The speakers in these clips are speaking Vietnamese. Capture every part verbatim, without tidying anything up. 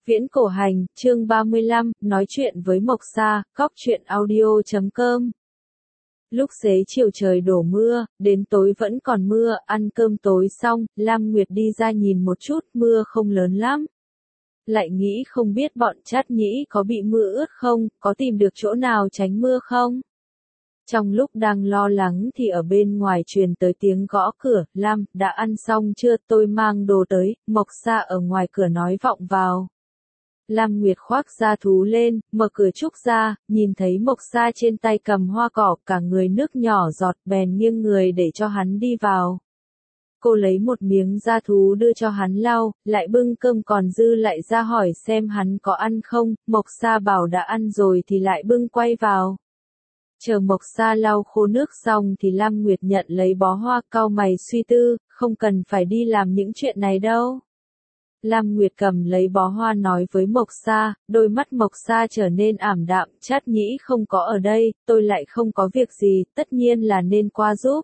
Viễn cổ hành, chương ba mươi lăm, nói chuyện với Mộc Sa, góc truyện audio chấm com. Lúc xế chiều trời đổ mưa, đến tối vẫn còn mưa, ăn cơm tối xong, Lam Nguyệt đi ra nhìn một chút, mưa không lớn lắm. Lại nghĩ không biết bọn Trát Nhĩ có bị mưa ướt không, có tìm được chỗ nào tránh mưa không? Trong lúc đang lo lắng thì ở bên ngoài truyền tới tiếng gõ cửa, Lam, đã ăn xong chưa, tôi mang đồ tới, Mộc Sa ở ngoài cửa nói vọng vào. Lam Nguyệt khoác da thú lên, mở cửa trúc ra, nhìn thấy Mộc Sa trên tay cầm hoa cỏ, cả người nước nhỏ giọt, bèn nghiêng người để cho hắn đi vào. Cô lấy một miếng da thú đưa cho hắn lau, lại bưng cơm còn dư lại ra hỏi xem hắn có ăn không, Mộc Sa bảo đã ăn rồi thì lại bưng quay vào. Chờ Mộc Sa lau khô nước xong thì Lam Nguyệt nhận lấy bó hoa, cau mày suy tư, không cần phải đi làm những chuyện này đâu. Lam Nguyệt cầm lấy bó hoa nói với Mộc Sa, đôi mắt Mộc Sa trở nên ảm đạm, Trát Nhĩ không có ở đây, tôi lại không có việc gì, tất nhiên là nên qua giúp.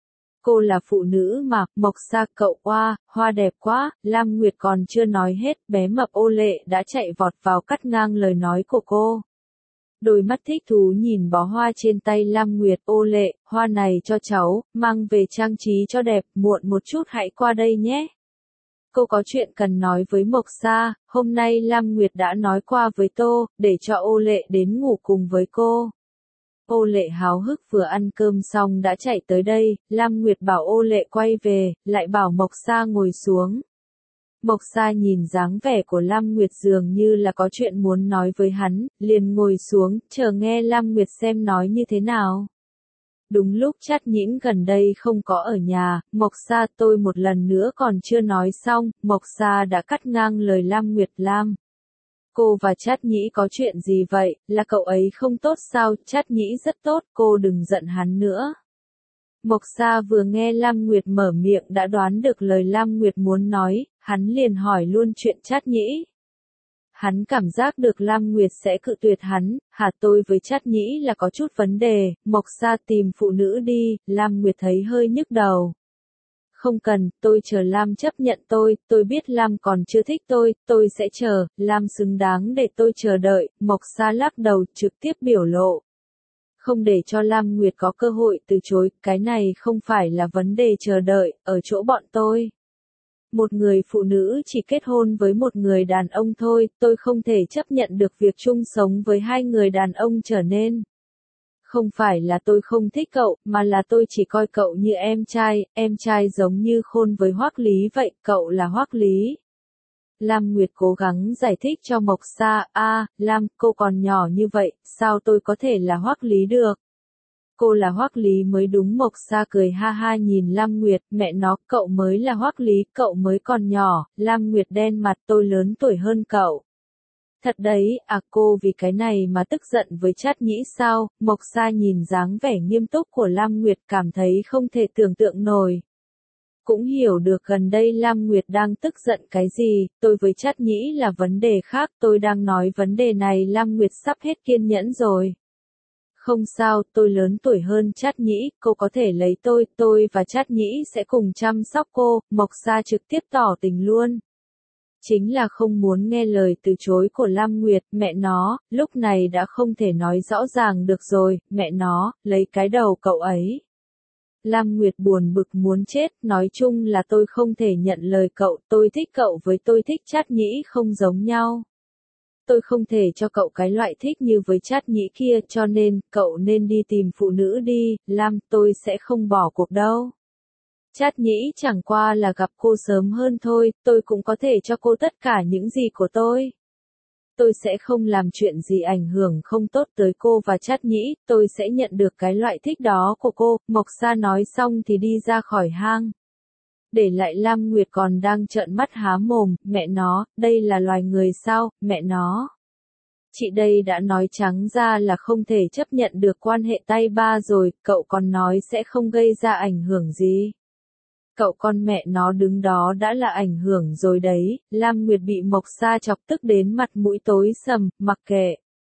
Cô là phụ nữ mà, Mộc Sa cậu oa, hoa đẹp quá, Lam Nguyệt còn chưa nói hết, bé mập ô lệ đã chạy vọt vào cắt ngang lời nói của cô. Đôi mắt thích thú nhìn bó hoa trên tay Lam Nguyệt, ô lệ, hoa này cho cháu, mang về trang trí cho đẹp, muộn một chút hãy qua đây nhé. Cô có chuyện cần nói với Mộc Sa, hôm nay Lam Nguyệt đã nói qua với Tô, để cho ô lệ đến ngủ cùng với cô. Ô lệ háo hức vừa ăn cơm xong đã chạy tới đây, Lam Nguyệt bảo ô lệ quay về, lại bảo Mộc Sa ngồi xuống. Mộc Sa nhìn dáng vẻ của Lam Nguyệt dường như là có chuyện muốn nói với hắn, liền ngồi xuống, chờ nghe Lam Nguyệt xem nói như thế nào. Đúng lúc Trát Nhĩ gần đây không có ở nhà, Mộc Sa tôi một lần nữa còn chưa nói xong, Mộc Sa đã cắt ngang lời Lam Nguyệt. Lam, cô và Trát Nhĩ có chuyện gì vậy, là cậu ấy không tốt sao? Trát Nhĩ rất tốt, cô đừng giận hắn nữa. Mộc Sa vừa nghe Lam Nguyệt mở miệng đã đoán được lời Lam Nguyệt muốn nói, hắn liền hỏi luôn chuyện Trát Nhĩ. Hắn cảm giác được Lam Nguyệt sẽ cự tuyệt hắn, hả? Tôi với Trát Nhĩ là có chút vấn đề, Mộc Sa tìm phụ nữ đi, Lam Nguyệt thấy hơi nhức đầu. Không cần, tôi chờ Lam chấp nhận tôi, tôi biết Lam còn chưa thích tôi, tôi sẽ chờ, Lam xứng đáng để tôi chờ đợi, Mộc Sa lắc đầu trực tiếp biểu lộ. Không để cho Lam Nguyệt có cơ hội từ chối, cái này không phải là vấn đề chờ đợi, ở chỗ bọn tôi. Một người phụ nữ chỉ kết hôn với một người đàn ông thôi, tôi không thể chấp nhận được việc chung sống với hai người đàn ông trở nên. Không phải là tôi không thích cậu, mà là tôi chỉ coi cậu như em trai, em trai giống như Khôn với Hoắc Lý vậy, cậu là Hoắc Lý. Lam Nguyệt cố gắng giải thích cho Mộc Sa, a, Lam, cô còn nhỏ như vậy, sao tôi có thể là Hoắc Lý được? Cô là Hoắc Lý mới đúng. Mộc Sa cười ha ha nhìn Lam Nguyệt, mẹ nó, cậu mới là Hoắc Lý, cậu mới còn nhỏ. Lam Nguyệt đen mặt, tôi lớn tuổi hơn cậu. Thật đấy, à cô vì cái này mà tức giận với Trát Nhĩ sao? Mộc Sa nhìn dáng vẻ nghiêm túc của Lam Nguyệt cảm thấy không thể tưởng tượng nổi. Cũng hiểu được gần đây Lam Nguyệt đang tức giận cái gì, tôi với Trát Nhĩ là vấn đề khác, tôi đang nói vấn đề này. Lam Nguyệt sắp hết kiên nhẫn rồi. Không sao, tôi lớn tuổi hơn Trát Nhĩ, cô có thể lấy tôi, tôi và Trát Nhĩ sẽ cùng chăm sóc cô, Mộc Sa trực tiếp tỏ tình luôn. Chính là không muốn nghe lời từ chối của Lam Nguyệt, mẹ nó, lúc này đã không thể nói rõ ràng được rồi, mẹ nó, lấy cái đầu cậu ấy. Lam Nguyệt buồn bực muốn chết, nói chung là tôi không thể nhận lời cậu, tôi thích cậu với tôi thích Trát Nhĩ không giống nhau. Tôi không thể cho cậu cái loại thích như với Trát Nhĩ kia, cho nên, cậu nên đi tìm phụ nữ đi, Lam, tôi sẽ không bỏ cuộc đâu. Trát Nhĩ chẳng qua là gặp cô sớm hơn thôi, tôi cũng có thể cho cô tất cả những gì của tôi. Tôi sẽ không làm chuyện gì ảnh hưởng không tốt tới cô và Trát Nhĩ, tôi sẽ nhận được cái loại thích đó của cô. Mộc Sa nói xong thì đi ra khỏi hang. Để lại Lam Nguyệt còn đang trợn mắt há mồm, mẹ nó, đây là loài người sao, mẹ nó. Chị đây đã nói trắng ra là không thể chấp nhận được quan hệ tay ba rồi, cậu còn nói sẽ không gây ra ảnh hưởng gì. Cậu con mẹ nó đứng đó đã là ảnh hưởng rồi đấy. Lam Nguyệt bị Mộc Sa chọc tức đến mặt mũi tối sầm, mặc kệ.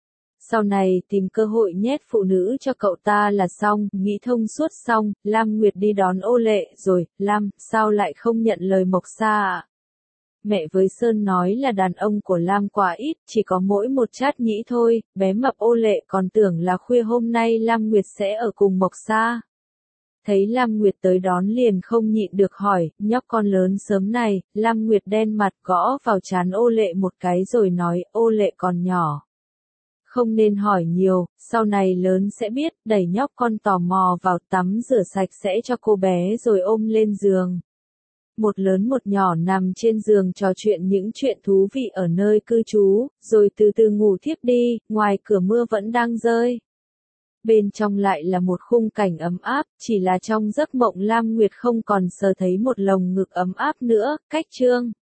Sau này tìm cơ hội nhét phụ nữ cho cậu ta là xong, nghĩ thông suốt xong, Lam Nguyệt đi đón ô lệ rồi. Lam, sao lại không nhận lời Mộc Sa ạ? Mẹ với Sơn nói là đàn ông của Lam quá ít, chỉ có mỗi một Trát Nhĩ thôi, bé mập ô lệ còn tưởng là khuya hôm nay Lam Nguyệt sẽ ở cùng Mộc Sa. Thấy Lam Nguyệt tới đón liền không nhịn được hỏi, nhóc con lớn sớm này, Lam Nguyệt đen mặt gõ vào trán ô lệ một cái rồi nói, ô lệ còn nhỏ. Không nên hỏi nhiều, sau này lớn sẽ biết, đẩy nhóc con tò mò vào tắm rửa sạch sẽ cho cô bé rồi ôm lên giường. Một lớn một nhỏ nằm trên giường trò chuyện những chuyện thú vị ở nơi cư trú, rồi từ từ ngủ thiếp đi, ngoài cửa mưa vẫn đang rơi. Bên trong lại là một khung cảnh ấm áp, chỉ là trong giấc mộng Lam Nguyệt không còn sờ thấy một lồng ngực ấm áp nữa, cách chương.